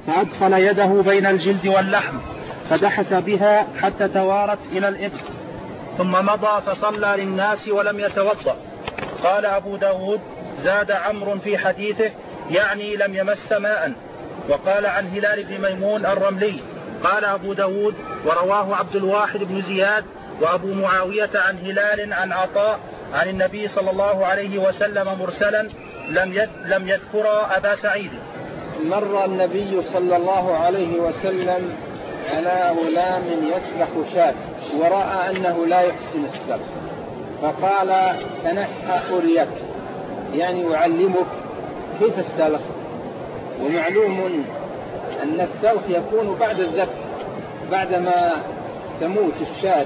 فأدخل يده بين الجلد واللحم فدحس بها حتى توارت إلى الإبط، ثم مضى فصلى للناس ولم يتوضأ. قال أبو داود: زاد عمرو في حديثه يعني لم يمس ماء. وقال عن هلال بن ميمون الرملي قال أبو داود: ورواه عبد الواحد بن زياد وأبو معاوية عن هلال عن عطاء عن النبي صلى الله عليه وسلم مرسلا لم يذكر أبا سعيد. مر النبي صلى الله عليه وسلم على غلام يسلخ شاة ورأى أنه لا يحسن السلخ، فقال: تنحى أريك، يعني أعلمك كيف السلخ. ومعلوم أن السلخ يكون بعد الذبح، بعدما تموت الشاة،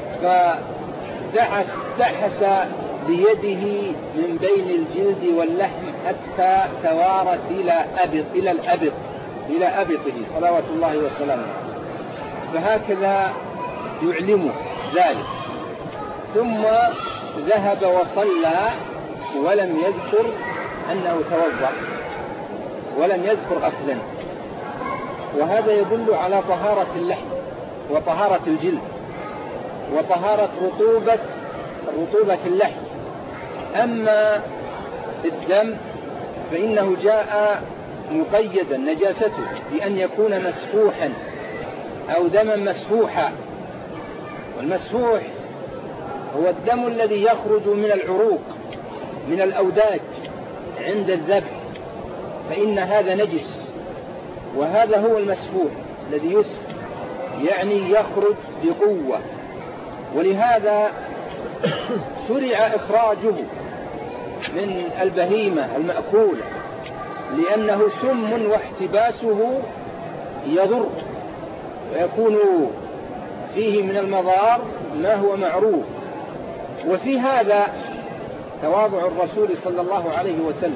فدحس بيده من بين الجلد واللحم حتى توارت إلى أبطه صلوات الله وسلامه، فهكذا يعلمه ذلك. ثم ذهب وصلى ولم يذكر أنه توضأ ولم يذكر غسلا، وهذا يدل على طهارة اللحم وطهارة الجلد وطهارة رطوبة اللحم. أما الدم فإنه جاء مقيدا نجاسته بأن يكون مسفوحا أو دما مسفوحا، والمسفوح هو الدم الذي يخرج من العروق من الأوداج عند الذبح، فإن هذا نجس، وهذا هو المسفوح الذي يسفح، يعني يخرج بقوة. ولهذا شرع إخراجه من البهيمة المأكولة، لأنه سم واحتباسه يضر ويكون فيه من المضار ما هو معروف. وفي هذا تواضع الرسول صلى الله عليه وسلم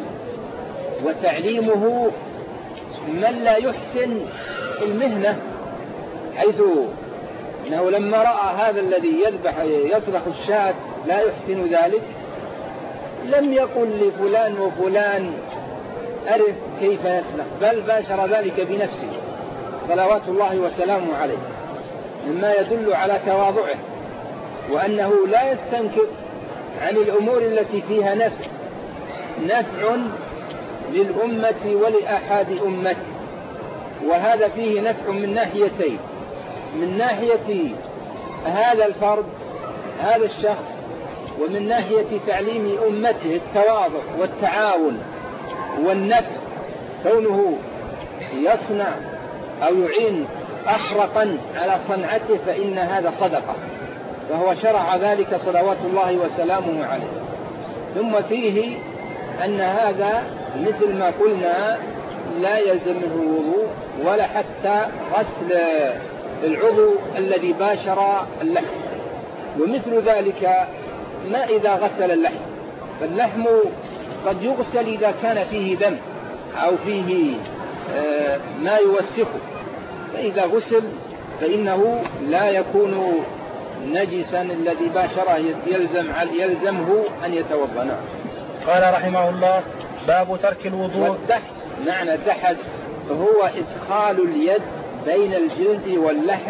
وتعليمه من لا يحسن المهنة، حيث إنه لما رأى هذا الذي يسلخ الشاة لا يحسن ذلك لم يقل لفلان وفلان أرث كيف يسلخ، بل باشر ذلك بنفسه صلوات الله وسلامه عليه، مما يدل على تواضعه وأنه لا يستنكف عن الأمور التي فيها نفع للأمة ولأحد أمته. وهذا فيه نفع من ناحيتين: من ناحية هذا الفرد هذا الشخص، ومن ناحية تعليم أمته التواضع والتعاون والنفع، كونه يصنع أو يعين أخرقا على صنعته فإن هذا صدقة، فهو شرع ذلك صلوات الله وسلامه عليه. ثم فيه أن هذا مثل ما قلنا لا يلزم منه الوضوء ولا حتى غسل العضو الذي باشر اللحم. ومثل ذلك ما إذا غسل اللحم، فاللحم قد يغسل إذا كان فيه دم أو فيه ما يوسخه، فإذا غسل فإنه لا يكون نجسا الذي باشره يلزمه أن يتوضأ. نعم. قال رحمه الله: باب ترك الوضوء. والدحس معنى دحس هو إدخال اليد بين الجلد واللحم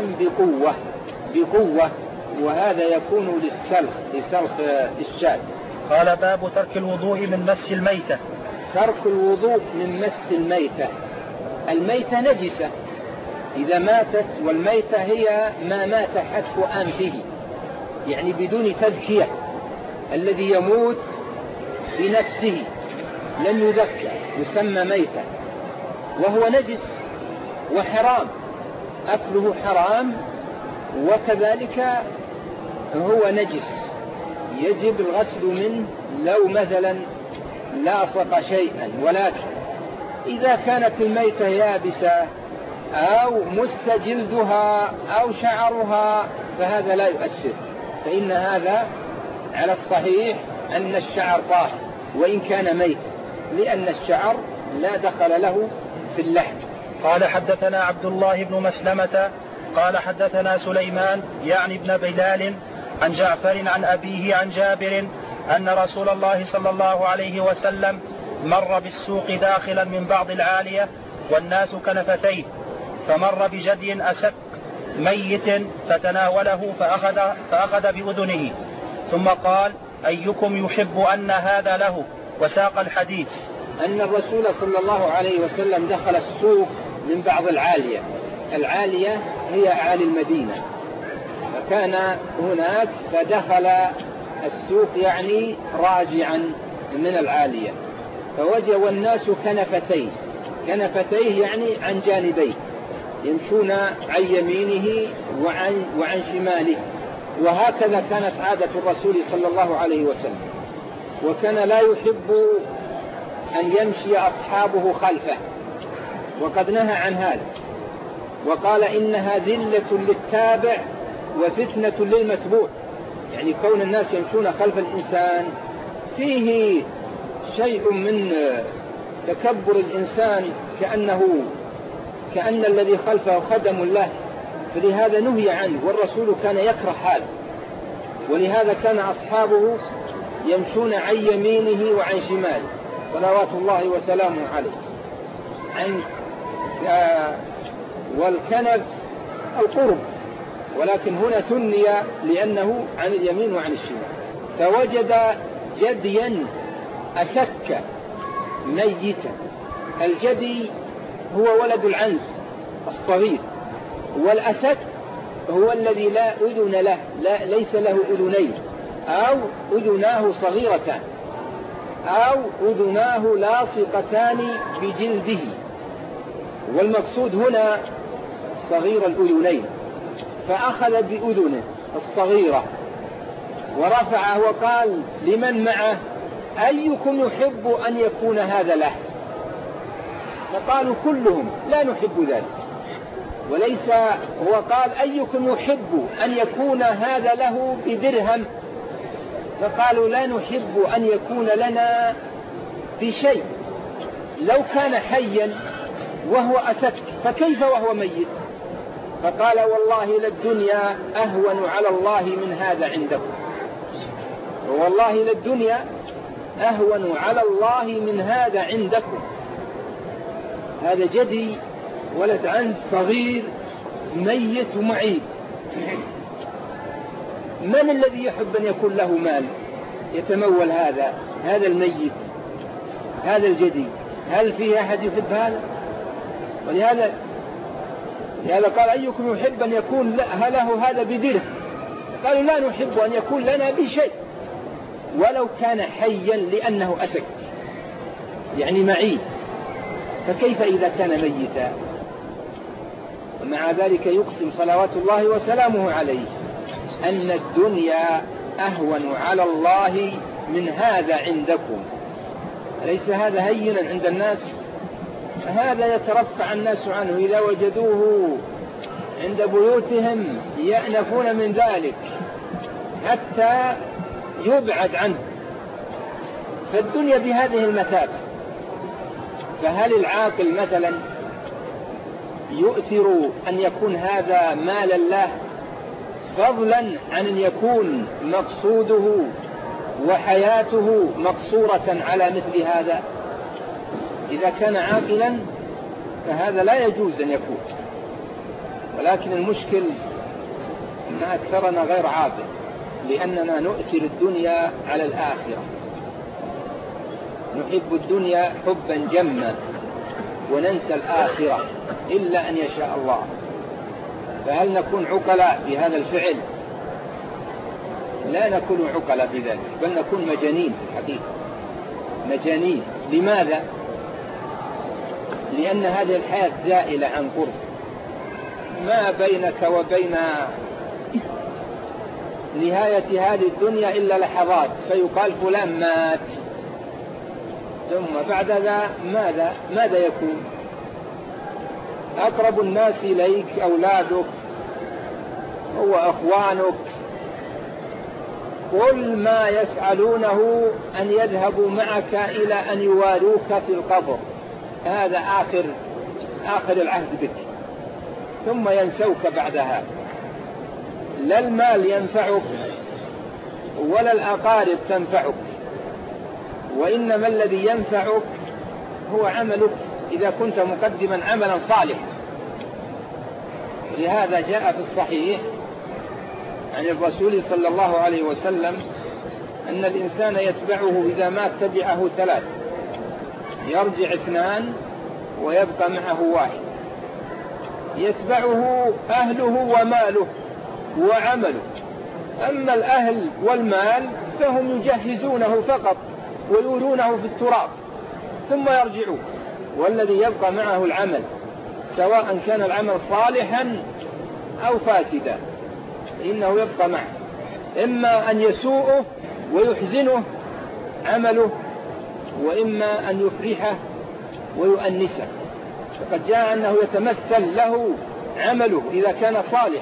بقوة، وهذا يكون للسلخ الشاة. قال: باب ترك الوضوء من مس الميتة. ترك الوضوء من مس الميتة. الميتة نجسة إذا ماتت، والميتة هي ما مات حتف أنفه، يعني بدون تذكية، الذي يموت بنفسه لم يذكى يسمى ميتة، وهو نجس وحرام، أكله حرام، وكذلك هو نجس يجب الغسل منه لو مثلا لاصق شيئا. ولكن إذا كانت الميتة يابسة أو مس جلدها أو شعرها فهذا لا يؤثر، فإن هذا على الصحيح أن الشعر طاهر وإن كان ميت، لأن الشعر لا دخل له في اللحم. قال: حدثنا عبد الله بن مسلمة قال حدثنا سليمان يعني ابن بلال عن جعفر عن أبيه عن جابر أن رسول الله صلى الله عليه وسلم مر بالسوق داخلا من بعض العالية والناس كنفتيه، فمر بجدي أسك ميت فتناوله فأخذ بأذنه، ثم قال: أيكم يحب أن هذا له؟ وساق الحديث. أن الرسول صلى الله عليه وسلم دخل السوق من بعض العالية. العالية هي أعالي المدينة، فكان هناك فدخل السوق يعني راجعا من العالية، فوجد والناس كنفتيه. كنفتيه يعني عن جانبيه، يمشون عن يمينه وعن شماله، وهكذا كانت عادة الرسول صلى الله عليه وسلم. وكان لا يحب أن يمشي أصحابه خلفه، وقد نهى عن هذا وقال: إنها ذلة للتابع وفتنة للمتبوع. يعني كون الناس يمشون خلف الإنسان فيه شيء من تكبر الإنسان، كأن الذي خلفه خدم له، فلهذا نهي عنه، والرسول كان يكره هذا، ولهذا كان أصحابه يمشون عن يمينه وعن شماله صلوات الله وسلامه عليه. والكنف القرب، ولكن هنا ثني لأنه عن اليمين وعن الشمال. فوجد جديا أسك ميتا. الجدي هو ولد العنز الصغير، والأسك هو الذي لا أذن له، ليس له أذنين، أو أذناه صغيرتان، أو أذناه لاصقتان بجلده، والمقصود هنا صغير الأذنين. فأخذ بأذنه الصغيرة ورفعه وقال لمن معه: أيكم يحب أن يكون هذا له؟ فقالوا كلهم: لا نحب ذلك. وليس هو قال: أيكم يحب أن يكون هذا له بدرهم؟ فقالوا: لا نحب أن يكون لنا بشيء. لو كان حيا وهو أسك فكيف وهو ميت؟ فقال: والله للدنيا أهون على الله من هذا عندكم، والله للدنيا أهون على الله من هذا عندكم. هذا جدي ولد عنز صغير ميت ومعيب. من الذي يحب أن يكون له مال يتمول هذا الميت، هذا الجدي؟ هل فيه أحد يحب هذا؟ ولهذا قال: أيكم يحب أن يكون له هذا بدرهم؟ قالوا: لا نحب أن يكون لنا بشيء ولو كان حيا، لأنه أسك يعني معيب، فكيف إذا كان ميتا؟ ومع ذلك يقسم صلوات الله وسلامه عليه أن الدنيا أهون على الله من هذا عندكم. أليس هذا هينا عند الناس؟ هذا يترفع الناس عنه، إذا وجدوه عند بيوتهم يأنفون من ذلك حتى يبعد عنه. فالدنيا بهذه المثابة. فهل العاقل مثلا يؤثر أن يكون هذا مالا له، فضلا عن أن يكون مقصوده وحياته مقصورة على مثل هذا؟ إذا كان عاقلا فهذا لا يجوز أن يكون. ولكن المشكل أن أكثرنا غير عاقل، لأننا نؤثر الدنيا على الآخرة، نحب الدنيا حبا جما وننسى الآخرة إلا أن يشاء الله. فهل نكون عقلاء بهذا الفعل؟ لا نكون عقلاء بذلك، بل نكون مجانين حقيقة، مجانين. لماذا؟ لأن هذه الحياة زائلة عن قرب، ما بينك وبين نهاية هذه الدنيا إلا لحظات، فيقال فلان مات، ثم بعد ذا ماذا يكون؟ أقرب الناس إليك أولادك وأخوانك، كل ما يفعلونه أن يذهبوا معك إلى أن يواروك في القبر، هذا آخر العهد بك، ثم ينسوك بعدها. لا المال ينفعك ولا الأقارب تنفعك، وإنما الذي ينفعك هو عملك إذا كنت مقدما عملا صالحا. لهذا جاء في الصحيح عن الرسول صلى الله عليه وسلم أن الإنسان يتبعه إذا مات تبعه 3، يرجع 2 ويبقى معه 1. يتبعه أهله وماله وعمله. أما الأهل والمال فهم يجهزونه فقط ويولونه في التراب ثم يرجعون، والذي يبقى معه العمل، سواء كان العمل صالحا أو فاسدا، إنه يبقى معه، إما أن يسوءه ويحزنه عمله، وإما أن يفرحه ويؤنسه. فقد جاء أنه يتمثل له عمله إذا كان صالحا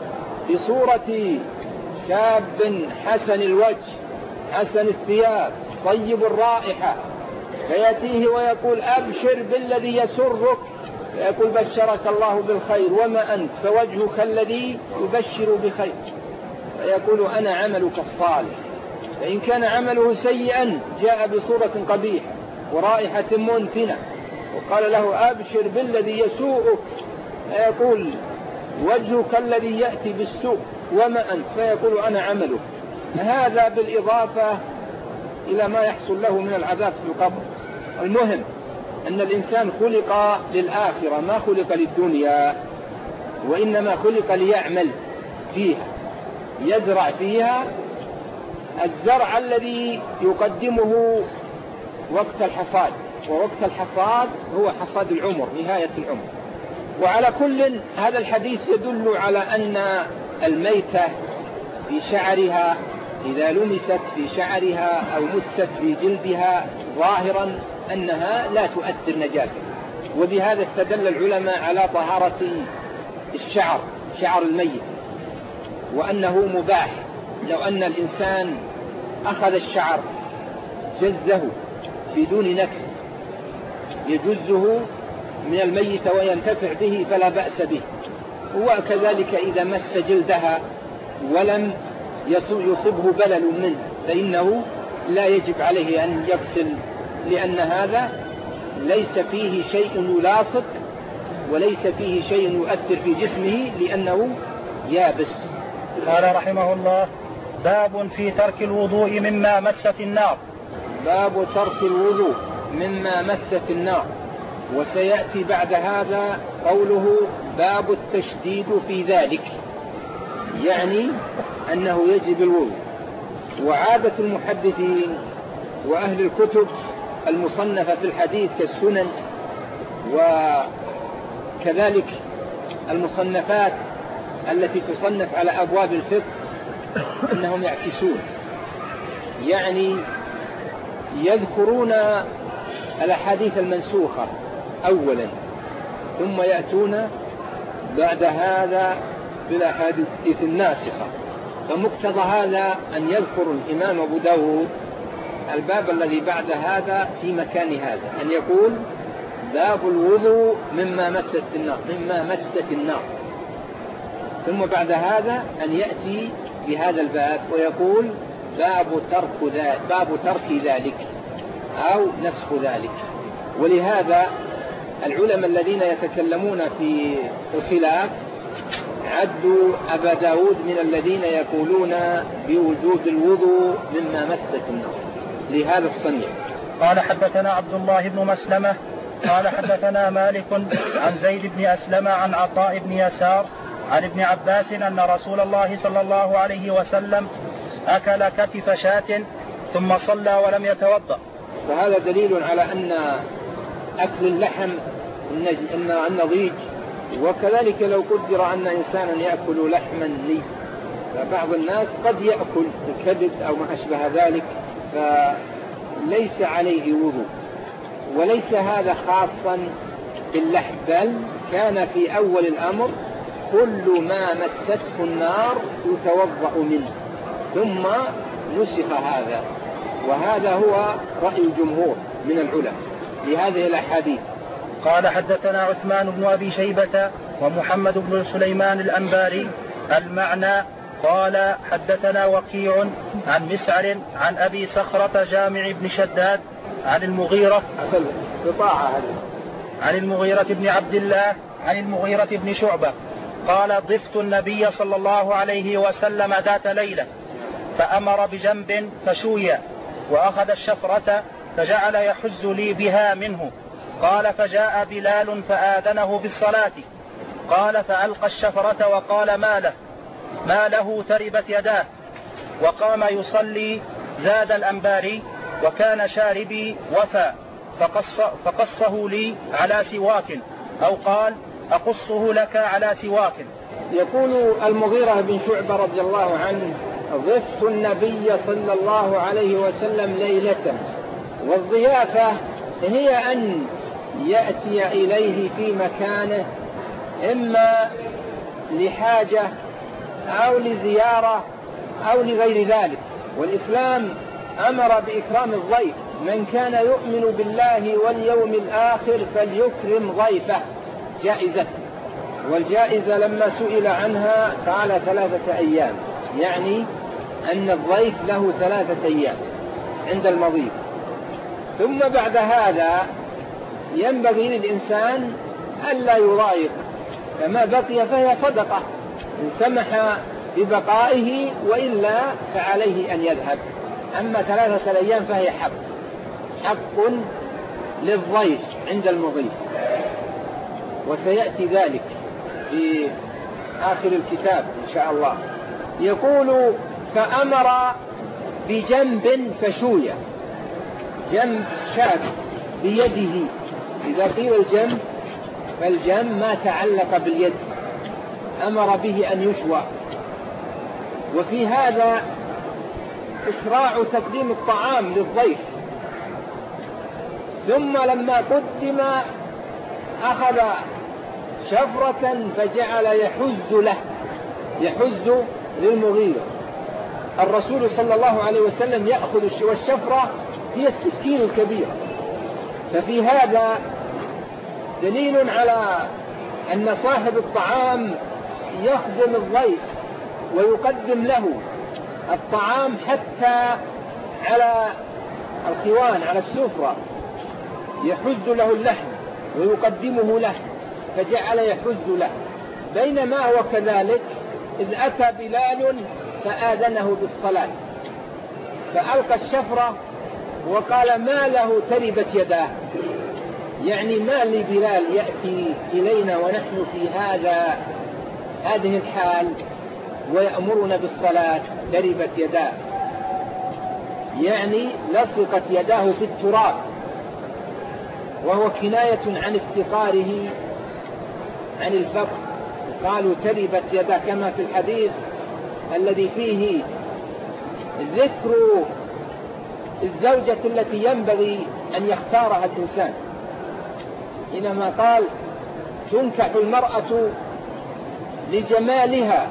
بصورة شاب حسن الوجه حسن الثياب طيب الرائحة، فيأتيه ويقول أبشر بالذي يسرك، فيقول بشرك الله بالخير وما أنت فوجهك الذي يبشر بخير، فيقول أنا عملك الصالح. فإن كان عمله سيئا جاء بصورة قبيحة ورائحة منتنة وقال له أبشر بالذي يسوءك، فيقول وجهك الذي يأتي بالسوء وما أنت، فيقول أنا عملك. هذا بالإضافة إلى ما يحصل له من العذاب في القبر. المهم أن الإنسان خلق للآخرة ما خلق للدنيا، وإنما خلق ليعمل فيها، يزرع فيها الزرع الذي يقدمه وقت الحصاد، ووقت الحصاد هو حصاد العمر، نهاية العمر. وعلى كل هذا الحديث يدل على أن الميتة في شعرها إذا لمست في شعرها أو مست في جلدها ظاهرا أنها لا تؤثر نجاسة، وبهذا استدل العلماء على طهارة الشعر، شعر الميت، وأنه مباح. لو أن الإنسان أخذ الشعر جزه بدون نكس يجزه من الميت وينتفع به فلا بأس به. وكذلك إذا مس جلدها ولم يصبه بلل منه فإنه لا يجب عليه أن يغسل، لأن هذا ليس فيه شيء يلاصق وليس فيه شيء يؤثر في جسمه لأنه يابس. قال رحمه الله: باب في ترك الوضوء مما مست النار. باب ترك الوضوء مما مست النار. وسيأتي بعد هذا قوله باب التشديد في ذلك، يعني أنه يجب الوضوء. وعادة المحدثين وأهل الكتب المصنفة في الحديث كالسنن وكذلك المصنفات التي تصنف على أبواب الفقه أنهم يعكسون، يعني يذكرون الأحاديث المنسوخة أولا ثم يأتون بعد هذا بالأحاديث الناسخة. فمقتضى هذا أن يذكر الإمام أبو داود الباب الذي بعد هذا في مكان هذا، أن يقول باب الوضوء مما مست النار، ثم بعد هذا أن يأتي بهذا الباب ويقول باب ترك ذلك أو نسخ ذلك. ولهذا العلماء الذين يتكلمون في الخلاف عدوا أبا داود من الذين يقولون بوجوب الوضوء مما مست النار لهذا الصنيع. قال حدثنا عبد الله بن مسلمة قال حدثنا مالك عن زيد بن أسلم عن عطاء بن يسار عن ابن عباس أن رسول الله صلى الله عليه وسلم أكل كتف شاة ثم صلى ولم يتوضأ. فهذا دليل على أن أكل اللحم النضيج، وكذلك لو قدر أن إنسانا يأكل لحما ني، فبعض الناس قد يأكل الكبد أو ما أشبه ذلك فليس عليه وضوء. وليس هذا خاصا باللحم، بل كان في أول الأمر كل ما مسته النار يتوضأ منه، ثم نسخ هذا. وهذا هو رأي الجمهور من العلماء لهذه الأحاديث. قال حدثنا عثمان بن أبي شيبة ومحمد بن سليمان الأنباري المعنى. قال حدثنا وكيع عن مسعر عن أبي صخرة جامع بن شداد عن المغيرة. بطاعة هذه عن المغيرة بن عبد الله عن المغيرة بن شعبة قال ضفت النبي صلى الله عليه وسلم ذات ليلة فأمر بجنب فشوي وأخذ الشفرة فجعل يحز لي بها منه. قال فجاء بلال فآذنه بالصلاة. قال فألقى الشفرة وقال ما له تربت يداه. وقام يصلي. زاد الأنباري وكان شاربي وفى فقصه لي على سواك أو قال أقصه لك على سواك. يقول المغيرة بن شعبة رضي الله عنه ضفت النبي صلى الله عليه وسلم ليلة. والضيافة هي أن يأتي إليه في مكانه إما لحاجة أو لزيارة أو لغير ذلك. والإسلام أمر بإكرام الضيف. من كان يؤمن بالله واليوم الآخر فليكرم ضيفه جائزة. والجائزة لما سئل عنها قال 3 أيام، يعني أن الضيف له 3 أيام عند المضيف. ثم بعد هذا ينبغي للإنسان ألا يضايق، فما بقي فهي صدقة إن سمح ببقائه، وإلا فعليه أن يذهب. أما 3 أيام فهي حق للضيف عند المضيف، وسيأتي ذلك في آخر الكتاب إن شاء الله. يقول فأمر بجنب فشوي، جنب شاك بيده. إذا قيل الجنب فالجنب ما تعلق باليد، أمر به أن يشوى. وفي هذا إسراع تقديم الطعام للضيف. ثم لما قدم أخذ شفرة فجعل يحز للمغيرة. الرسول صلى الله عليه وسلم يأخذ والشفرة هي السكين الكبيرة. ففي هذا دليل على أن صاحب الطعام يخدم الضيف ويقدم له الطعام حتى على الخوان على السفرة، يحز له اللحم ويقدمه له، فجعل يحز له. بينما هو كذلك إذ أتى بلال فآذنه بالصلاة فألقى الشفرة وقال ما له تربت يداه، يعني ما لبلال يأتي إلينا ونحن في هذه الحال ويأمرنا بالصلاة تربت يداه، يعني لصقت يداه في التراب، وهو كناية عن افتقاره عن الفقر. قالوا تربت يداه كما في الحديث الذي فيه ذكر الزوجة التي ينبغي أن يختارها الإنسان، حينما قال تنكح المرأة لجمالها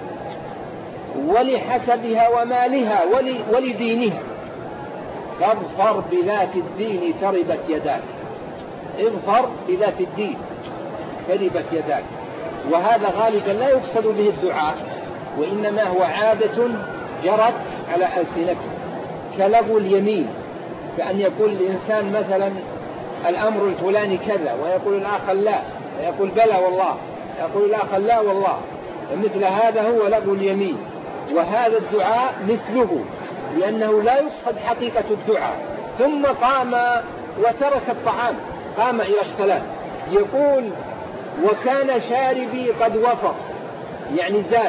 ولحسبها ومالها ولدينها، فاظفر بذات الدين تربت يداك. اظفر بذات الدين تربت يداك. وهذا غالبا لا يقصد به الدعاء، وإنما هو عادة جرت على ألسنته كلغو اليمين، كأن يقول الإنسان مثلا الأمر الفلاني كذا ويقول الآخر لا، ويقول بلى والله، يقول الآخر لا والله، فمثل هذا هو لغو اليمين. وهذا الدعاء مثله، لأنه لا يقصد حقيقة الدعاء. ثم قام وترك الطعام، قام إلى الصلاة. يقول وكان شاربي قد وفر، يعني زاد،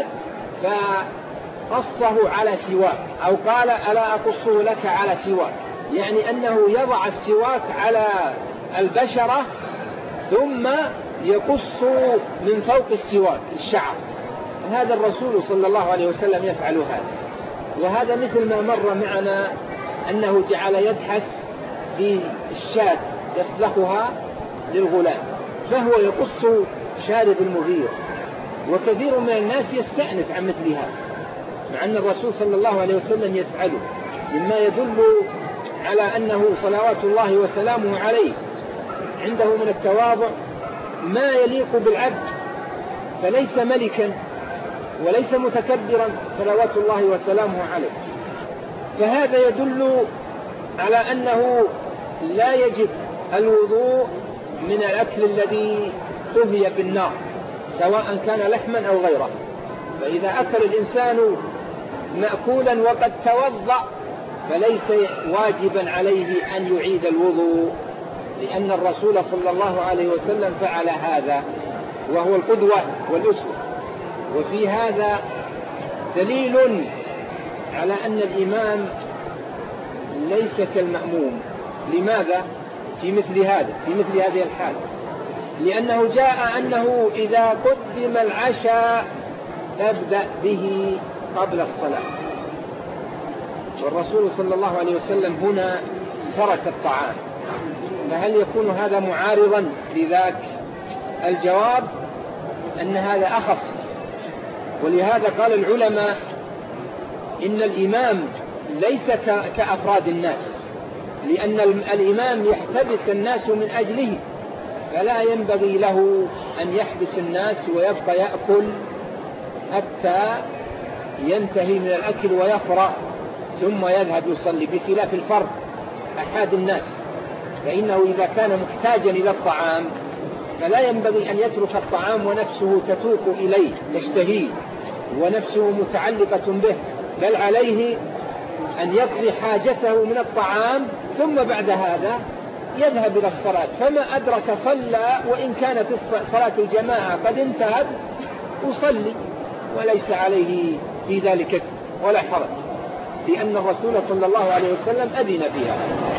فقصه على سواك، أو قال ألا أقصه لك على سواك، يعني أنه يضع السواك على البشرة ثم يقص من فوق السواك الشعر. هذا الرسول صلى الله عليه وسلم يفعل هذا. وهذا مثل ما مر معنا أنه جعل يدحس في الشاة يسلخها للغلام، فهو يقص شارب المغير. وكثير من الناس يستأنف عن مثل هذا، مع أن الرسول صلى الله عليه وسلم يفعله، مما يدل على أنه صلوات الله وسلامه عليه عنده من التواضع ما يليق بالعبد، فليس ملكا وليس متكبرا صلوات الله وسلامه عليه. فهذا يدل على أنه لا يجب الوضوء من الأكل الذي طهي بالنار سواء كان لحما أو غيره. فإذا أكل الإنسان مأكولا وقد توضأ فليس واجبا عليه أن يعيد الوضوء، لأن الرسول صلى الله عليه وسلم فعل هذا وهو القدوة والأسوة. وفي هذا دليل على أن الإمام ليس كالمأموم. لماذا؟ في مثل هذه الحال، لأنه جاء أنه إذا قدم العشاء تبدأ به قبل الصلاة، والرسول صلى الله عليه وسلم هنا ترك الطعام، فهل يكون هذا معارضا لذاك؟ الجواب أن هذا أخص. ولهذا قال العلماء إن الإمام ليس كأفراد الناس، لأن الإمام يحتبس الناس من أجله، فلا ينبغي له أن يحبس الناس ويبقى يأكل حتى ينتهي من الأكل ويفرغ ثم يذهب يصلي، بخلاف الفرد أحد الناس، فإنه إذا كان محتاجا إلى الطعام فلا ينبغي أن يترك الطعام ونفسه تتوق إليه تشتهيه ونفسه متعلقة به، بل عليه أن يقضي حاجته من الطعام ثم بعد هذا يذهب إلى الصلاة. فما أدرك صلى، وإن كانت صلاة الجماعة قد انتهت يصلي وليس عليه في ذلك ولا حرج، لأن الرسول صلى الله عليه وسلم أذن فيها.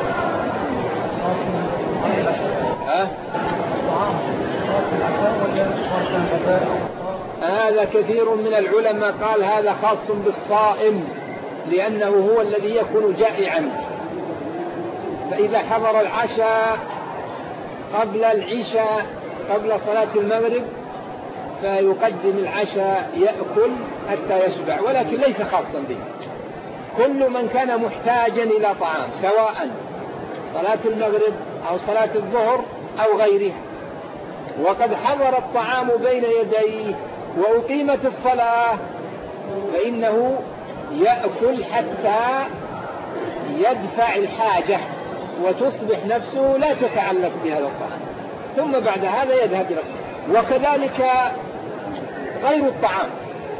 هذا كثير من العلماء قال هذا خاص بالصائم، لأنه هو الذي يكون جائعا، فإذا حضر العشاء قبل العشاء قبل صلاة المغرب فيقدم العشاء يأكل حتى يشبع، ولكن ليس خاصا به. كل من كان محتاجا إلى طعام سواء صلاة المغرب أو صلاة الظهر أو غيرها وقد حضر الطعام بين يديه وأقيمت الصلاة فإنه يأكل حتى يدفع الحاجة وتصبح نفسه لا تتعلق بهذا الطعام، ثم بعد هذا يذهب إلى الصلاة. وكذلك غير الطعام،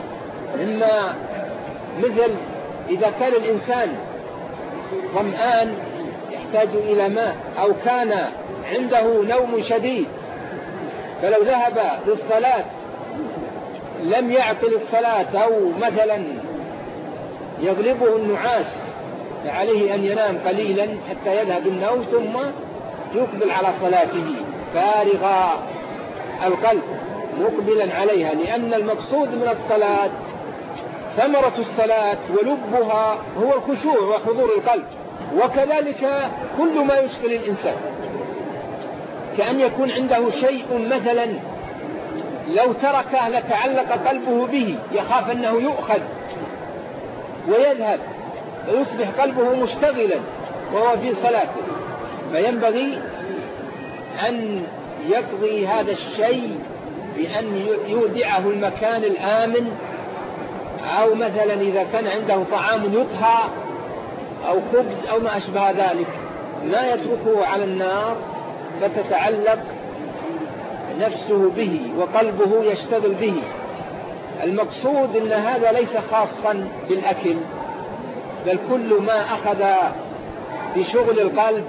إما مثل إذا كان الإنسان ظمآن يحتاج إلى ماء أو كان عنده نوم شديد فلو ذهب للصلاة لم يعقل الصلاة أو مثلا يغلبه النعاس فعليه أن ينام قليلا حتى يذهب النوم ثم يقبل على صلاته فارغ القلب مقبلا عليها، لأن المقصود من الصلاة ثمرة الصلاة ولبها هو الخشوع وحضور القلب. وكذلك كل ما يشغل الإنسان، كأن يكون عنده شيء مثلا لو تركه لتعلق قلبه به، يخاف أنه يؤخذ ويذهب ويصبح قلبه مشتغلا وهو في صلاته، فينبغي أن يقضي هذا الشيء بأن يودعه المكان الآمن، أو مثلا إذا كان عنده طعام يطهى أو خبز أو ما أشبه ذلك ما يتركه على النار فتتعلق نفسه به وقلبه يشتغل به. المقصود أن هذا ليس خاصا بالأكل، بل كل ما أخذ بشغل القلب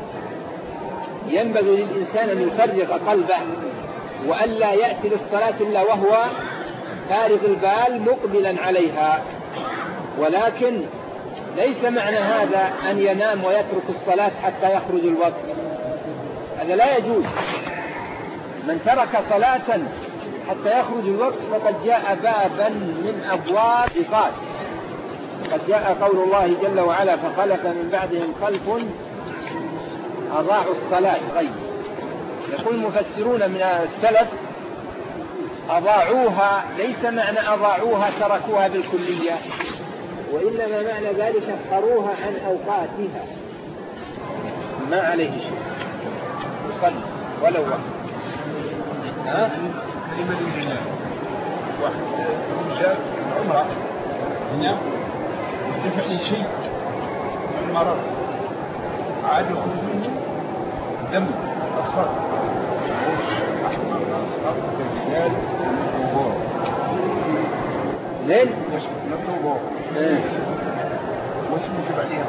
ينبغي للإنسان أن يفرغ قلبه وألا يأتي للصلاة إلا وهو فارغ البال مقبلا عليها. ولكن ليس معنى هذا أن ينام ويترك الصلاة حتى يخرج الوقت، هذا لا يجوز. من ترك صلاة حتى يخرج الوقت فقد جاء بابا من أبواب إيقات. قد جاء قول الله جل وعلا فخلف من بعدهم خلف أضاعوا الصلاة. غير يقول المفسرون من السلف أضاعوها، ليس معنى أضاعوها تركوها بالكلية، وإنما معنى ذلك أخروها عن أوقاتها، ما عليه شيء يصلي ولو واحد. واحد جاء عمره هنا دفع لي شيء من المرض عاد يخرج منه دم أصفر أحمر أصفر بالرجال نطوبور لين نطوبور وش يجب عليها؟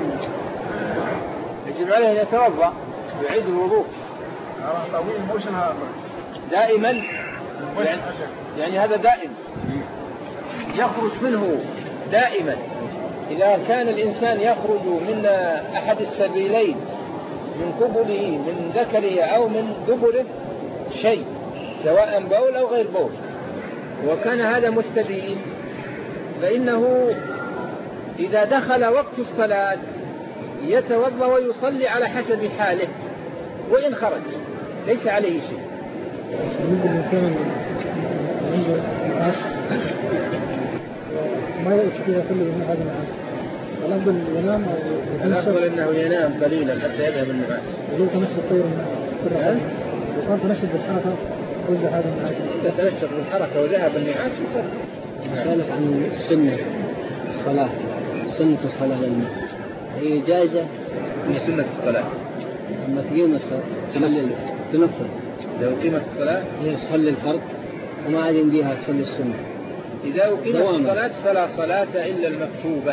يجب عليه أن يتوضأ يعيد الوضوء طويل موش نهار دائما يعني هذا دائم يخرج منه دائما. إذا كان الإنسان يخرج من أحد السبيلين من قبله من ذكره أو من دبره شيء سواء بول أو غير بول وكان هذا مستبين فإنه إذا دخل وقت الصلاة يتوضأ ويصلي على حسب حاله وإن خرج ليس عليه شيء. بالنسبة للإنسان عنده نعاس ما يستطيع يصلي بهذا النعاس الأفضل ينام أو الأفضل أنه ينام قليلا حتى يذهب النعاس. ولو تنشط طير وكان تنشط بالحركة وزع هذا النعاس. إذا تنشط بالحركة وذهب النعاس سألت عن السنة الصلاة سنة الصلاة للمرء هي جائزة من سنة الصلاة لما تقيم الصلاة تصلي تنفذ لو قيمت الصلاة هي تصلي الفرض وما عاد يمديها تصلي السنة. إذا أقيمت الصلاة فلا صلاة إلا المكتوبة.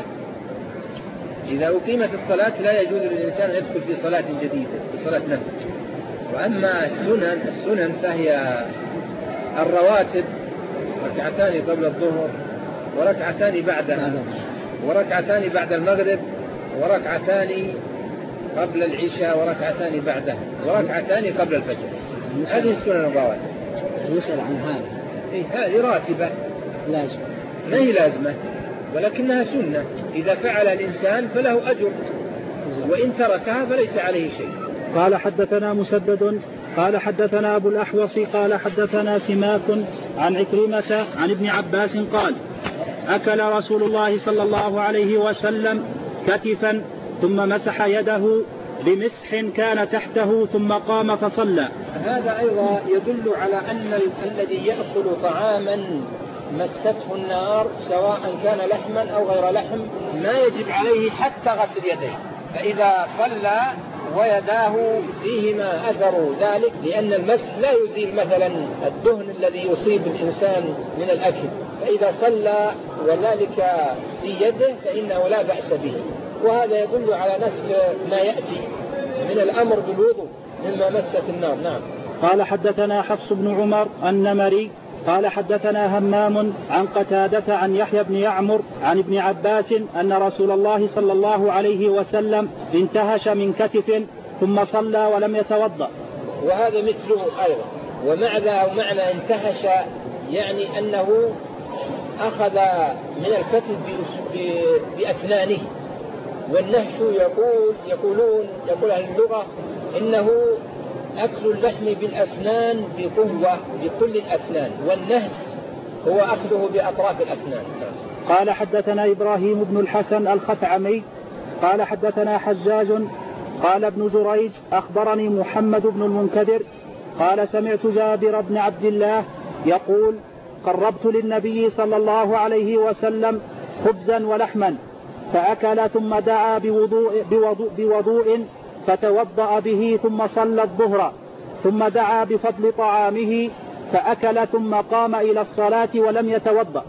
إذا أقيمت الصلاة لا يجوز للإنسان أن يدخل في صلاة جديدة في صلاة نفل. وأما السنن فهي الرواتب ركعتان قبل الظهر وركعتان بعدها وركعتان بعد المغرب وركعتان قبل العشاء وركعتان بعدها وركعتان قبل الفجر. هذه السنن الرواتب. نسأل عن هذا. هذه راتبة لازم ما هي لازمة ولكنها سنة إذا فعل الإنسان فله أجر وإن تركها فليس عليه شيء. قال حدثنا مسدد قال حدثنا أبو الأحوص قال حدثنا سماك عن عكرمة عن ابن عباس قال أكل رسول الله صلى الله عليه وسلم كتفا ثم مسح يده بمسح كان تحته ثم قام فصلى. هذا أيضا يدل على أن الذي يأكل طعاما مسته النار سواء كان لحما أو غير لحم ما يجب عليه حتى غسل يديه. فإذا صلى ويداه فيهما أثر ذلك لأن المسح لا يزيل مثلا الدهن الذي يصيب الإنسان من الأكل. فإذا صلى وذلك في يده فإنه لا بأس به. وهذا يدل على نسل ما يأتي من الأمر بالوضوء مما مست النار. نعم. قال حدثنا حفص بن عمر النمري قال حدثنا همام عن قتادة عن يحيى بن يعمر عن ابن عباس أن رسول الله صلى الله عليه وسلم انتهش من كتف ثم صلى ولم يتوضأ. وهذا مثله أيضا. ومعنى انتهش يعني أنه أخذ من الكتف بأسنانه. والنهش يقول أهل اللغة إنه أكل اللحم بالأسنان بقوة بكل الأسنان والنهس هو أخذه بأطراف الأسنان. قال حدثنا إبراهيم بن الحسن الخثعمي قال حدثنا حجاج قال ابن جريج أخبرني محمد بن المنكدر قال سمعت جابر بن عبد الله يقول قربت للنبي صلى الله عليه وسلم خبزا ولحما فأكل ثم دعا بوضوء فتوضأ به ثم صلى الظهر ثم دعا بفضل طعامه فأكل ثم قام إلى الصلاة ولم يتوضأ.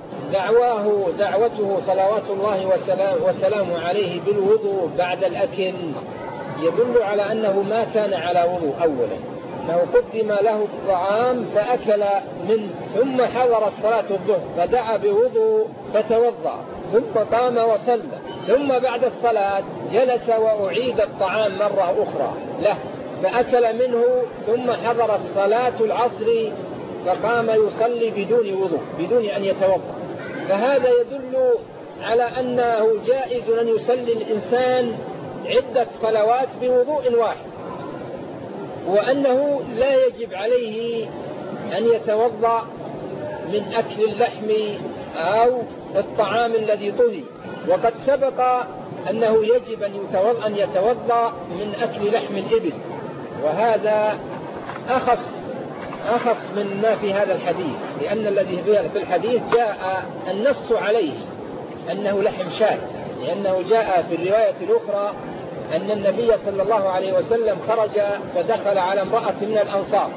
دعوته صلوات الله وسلامه عليه بالوضوء بعد الأكل يدل على أنه ما كان على وضوء أولا. أنه قدم له الطعام فأكل منه ثم حضرت صلاة الظهر فدعا بوضوء فتوضأ ثم قام وصلى ثم بعد الصلاة جلس وأعيد الطعام مرة أخرى له فأكل منه ثم حضرت صلاة العصر فقام يصلي بدون وضوء بدون أن يتوضأ. فهذا يدل على أنه جائز أن يصلي الإنسان عدة صلوات بوضوء واحد وأنه لا يجب عليه أن يتوضأ من أكل اللحم أو الطعام الذي طهي. وقد سبق أنه يجب أن يتوضأ من أكل لحم الإبل وهذا أخص من ما في هذا الحديث لأن الذي في الحديث جاء النص عليه أنه لحم شاة لأنه جاء في الرواية الأخرى أن النبي صلى الله عليه وسلم خرج فدخل على امرأة من الأنصار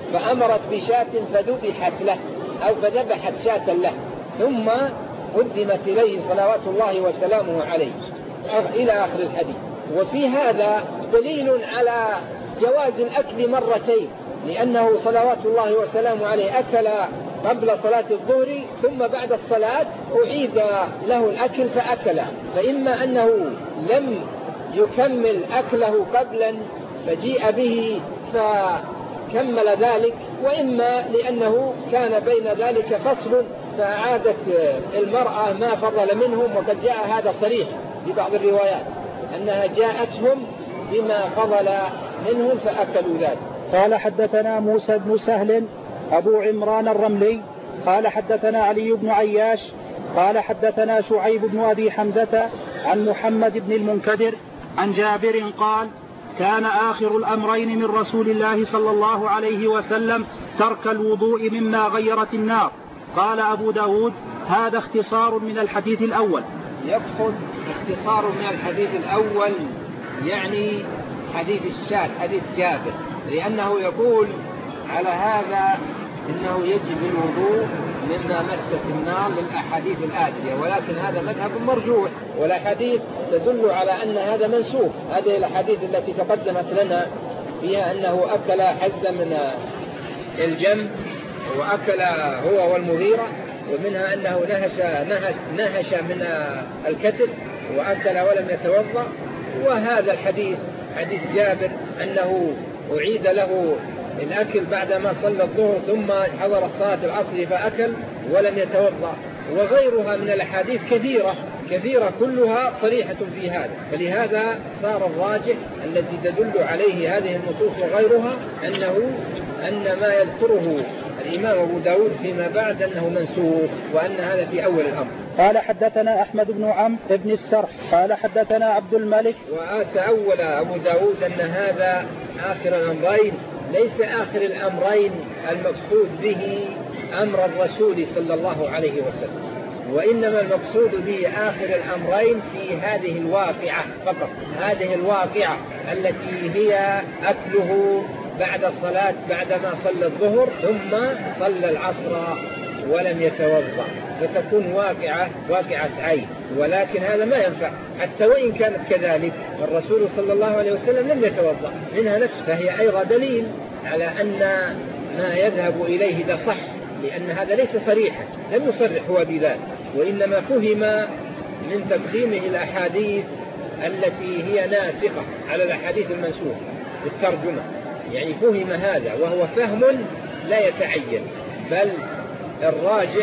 فأمرت بشاة فذبحت له أو فذبحت شاة له، ثم قدمت إليه صلوات الله وسلامه عليه إلى آخر الحديث. وفي هذا دليل على جواز الأكل مرتين، لأنه صلوات الله وسلامه عليه أكل قبل صلاة الظهر ثم بعد الصلاة أعيد له الأكل فأكل، فإما أنه لم يكمل أكله قبلا فجيء به فكمل ذلك، وإما لأنه كان بين ذلك فصل فأعادت المرأة ما فضل منهم، وقد جاء هذا صريح في بعض الروايات أنها جاءتهم بما فضل منهم فأكلوا ذلك. قال حدثنا موسى بن سهل أبو عمران الرملي قال حدثنا علي بن عياش قال حدثنا شعيب بن أبي حمزة عن محمد بن المنكدر عن جابر قال كان آخر الأمرين من رسول الله صلى الله عليه وسلم ترك الوضوء مما غيرت النار. قال أبو داود هذا اختصار من الحديث الأول. يقصد اختصار من الحديث الأول يعني حديث الشاة حديث جابر، لأنه يقول على هذا إنه يجب الوضوء مما مست النار للأحاديث الآتية، ولكن هذا مذهب مرجوح، والأحاديث تدل على أن هذا منسوخ. هذه الأحاديث التي تقدمت لنا فيها أنه أكل حزة من الجنب وأكل هو والمغيرة، ومنها أنه نهش من الكتف وأكل ولم يتوضأ. وهذا الحديث حديث جابر أنه أعيد له الأكل بعدما صلى الظهر ثم حضر صلاة العصر فأكل ولم يتوضأ، وغيرها من الأحاديث كثيرة كلها صريحة في هذا. فلهذا صار الراجح الذي تدل عليه هذه النصوص وغيرها أن ما يذكره الإمام أبو داود فيما بعد أنه منسوخ، وأن هذا في أول الأمر. قال حدثنا أحمد بن عمرو بن السرح قال حدثنا عبد الملك. وتأول أبو داود أن هذا آخر الأمرين، ليس آخر الأمرين المقصود به أمر الرسول صلى الله عليه وسلم، وإنما المقصود به آخر الأمرين في هذه الواقعة فقط، هذه الواقعة التي هي أكله بعد الصلاة بعدما صلى الظهر ثم صلى العصر ولم يتوضأ، فتكون واقعة عين. ولكن هذا ما ينفع حتى وإن كانت كذلك، والرسول صلى الله عليه وسلم لم يتوضأ منها نفسه، فهي أيضا دليل على أن ما يذهب إليه ده صح، لأن هذا ليس صريحا، لم يصرح هو بذلك، وإنما فهم من تقديمه الأحاديث التي هي ناسخة على الأحاديث المنسوخة بالترجمة، يعني فهم هذا، وهو فهم لا يتعين، بل الراجح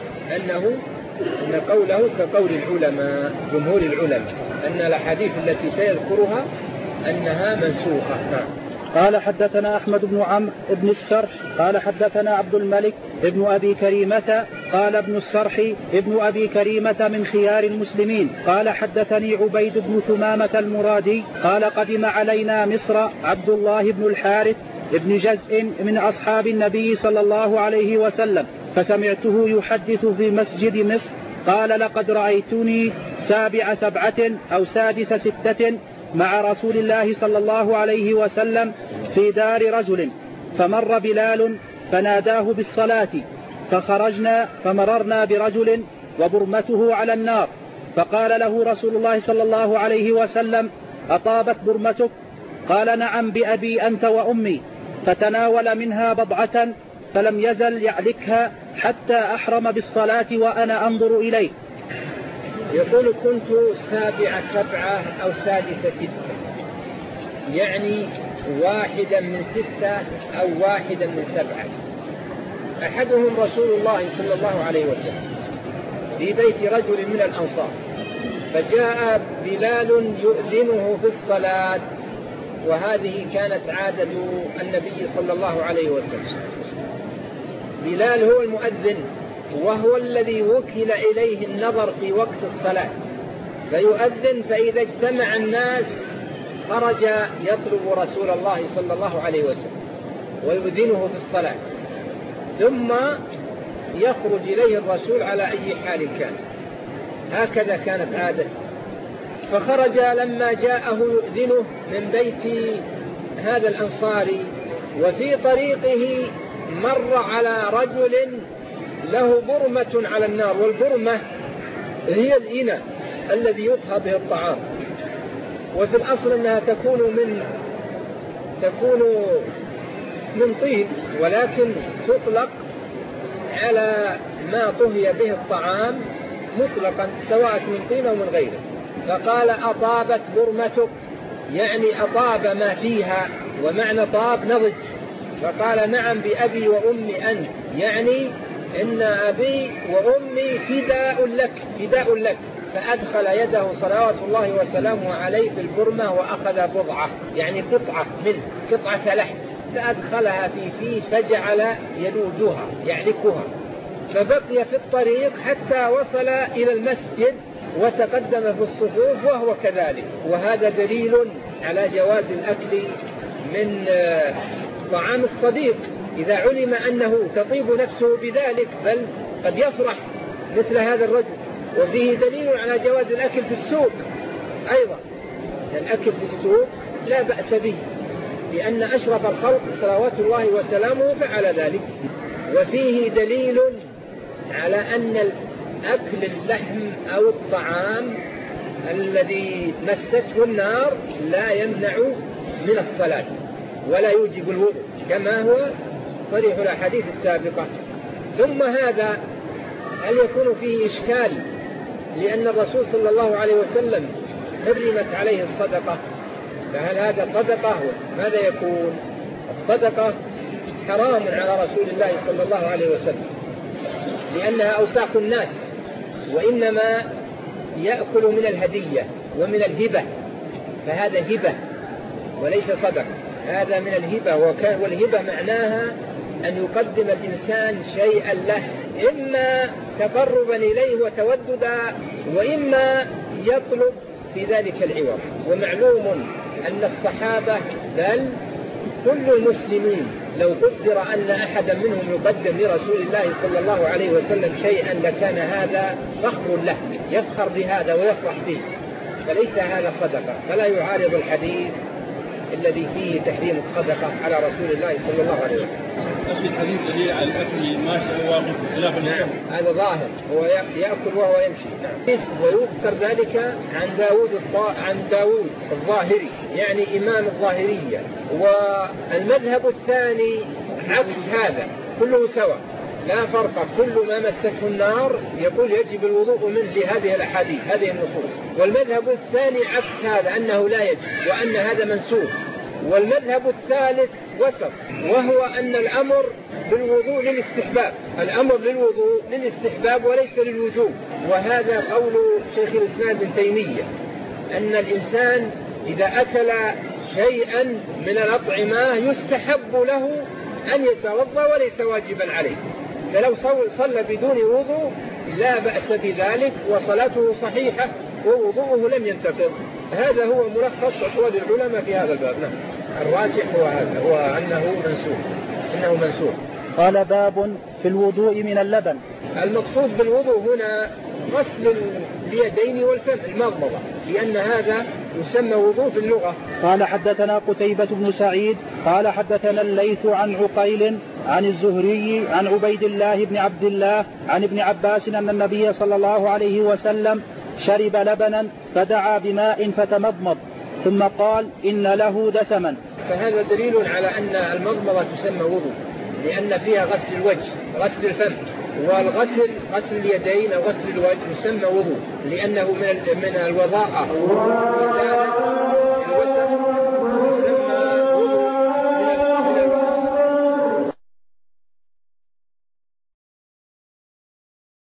أن قوله كقول العلماء جمهور العلماء أن الأحاديث التي سيذكرها أنها منسوخة. قال حدثنا أحمد بن عمرو بن السرح قال حدثنا عبد الملك ابن أبي كريمة قال ابن السرح ابن أبي كريمة من خيار المسلمين قال حدثني عبيد بن ثمامة المرادي قال قدم علينا مصر عبد الله بن الحارث ابن جزء من أصحاب النبي صلى الله عليه وسلم، فسمعته يحدث في مسجد مصر قال لقد رأيتني سابع 7 أو سادس 6 مع رسول الله صلى الله عليه وسلم في دار رجل، فمر بلال فناداه بالصلاة، فخرجنا فمررنا برجل وبرمته على النار، فقال له رسول الله صلى الله عليه وسلم أطابت برمتك؟ قال نعم بأبي أنت وأمي، فتناول منها بضعة فلم يزل يعلكها حتى أحرم بالصلاة وأنا أنظر إليه. يقول كنت سابع 7 أو سادس 6، يعني واحدا من 6 أو واحدا من 7. أحدهم رسول الله صلى الله عليه وسلم في بيت رجل من الأنصار، فجاء بلال يؤذنه في الصلاة، وهذه كانت عادة النبي صلى الله عليه وسلم. بلال هو المؤذن، وهو الذي وكل إليه النظر في وقت الصلاة، فيؤذن، فإذا اجتمع الناس خرج يطلب رسول الله صلى الله عليه وسلم ويؤذنه في الصلاة، ثم يخرج إليه الرسول على أي حال كان. هكذا كانت عادة. فخرج لما جاءه يؤذنه من بيت هذا الأنصاري وفي طريقه مر على رجل له برمة على النار، والبرمة هي الإناء الذي يطهى به الطعام، وفي الأصل أنها تكون من طين، ولكن تطلق على ما طهي به الطعام مطلقا سواء من طين أو من غيره. فقال أطابت برمتك، يعني أطاب ما فيها، ومعنى طاب نضج. فقال نعم بأبي وأمي أنت، يعني إن أبي وأمي فداء لك. فأدخل يده صلوات الله وسلامه عليه في البرمة وأخذ بضعة، يعني قطعة لحم، فأدخلها في فيه فجعل يلوجها يعلكها، فبقي في الطريق حتى وصل إلى المسجد وتقدم في الصفوف وهو كذلك. وهذا دليل على جواز الأكل من طعام الصديق إذا علم أنه تطيب نفسه بذلك، بل قد يفرح مثل هذا الرجل. وفيه دليل على جواز الأكل في السوق أيضا، الأكل في السوق لا بأس به، لأن أشرف الخلق صلوات الله وسلامه فعل ذلك. وفيه دليل على أن أكل اللحم أو الطعام الذي مسته النار لا يمنع من الصلاة ولا يوجب الوضوء، كما هو صريح الأحاديث السابقة. ثم هذا هل يكون فيه إشكال؟ لأن الرسول صلى الله عليه وسلم حرمت عليه الصدقة، فهل هذا صدقة؟ ماذا يكون؟ الصدقة حرام على رسول الله صلى الله عليه وسلم، لأنها أوساخ الناس، وإنما يأكل من الهدية ومن الهبة، فهذا هبة وليس صدقة، هذا من الهبة. والهبة معناها أن يقدم الإنسان شيئا له، إما تقربا إليه وتوددا، وإما يطلب في ذلك العوض. ومعلوم أن الصحابة بل كل المسلمين لو قدر أن أحدا منهم يقدم لرسول الله صلى الله عليه وسلم شيئا لكان هذا فخر له، يفخر بهذا ويفرح به، فليس هذا صدقة، فلا يعارض الحديث الذي فيه تحريم الصدقة على رسول الله صلى الله عليه وسلم. الحديث الذي على الأكل ما شاء واقف خلاف نعم، هذا ظاهر، هو يأكل وهو يمشي. نعم. ويذكر ذلك عن داود الظاهري، يعني إمام الظاهرية. والمذهب الثاني عكس هذا، كله سواء لا فرق، كل ما مسته النار يقول يجب الوضوء منه لهذه الأحاديث هذه النصوص. والمذهب الثاني عكس هذا، أنه لا يجب وأن هذا منسوخ. والمذهب الثالث وسط، وهو أن الأمر بالوضوء للاستحباب، الأمر للوضوء للاستحباب وليس للوجوب. وهذا قول شيخ الإسلام ابن تيمية، أن الإنسان إذا أكل شيئا من الأطعمة يستحب له أن يتوضأ وليس واجبا عليه، فلو صلى بدون وضوء لا بأس بذلك وصلاته صحيحة ووضوءه لم ينتقض. هذا هو ملخص أقوال العلماء في هذا الباب. نعم، الراجح هو هذا، هو إنه منسوخ. قال باب في الوضوء من اللبن. المقصود بالوضوء هنا غسل اليدين والفم، المضمضة، لأن هذا يسمى وضوء في اللغة. قال حدثنا قتيبة بن سعيد قال حدثنا الليث عن عقيل عن الزهري عن عبيد الله بن عبد الله عن ابن عباس أن النبي صلى الله عليه وسلم شرب لبنا فدعا بماء فتمضمض ثم قال إن له دسما. فهذا دليل على أن المضمضة تسمى وضوء، لأن فيها غسل الوجه غسل الفم، والغسل غسل اليدين أو غسل الوجه يسمى وضوء، لأنه من الوضاءة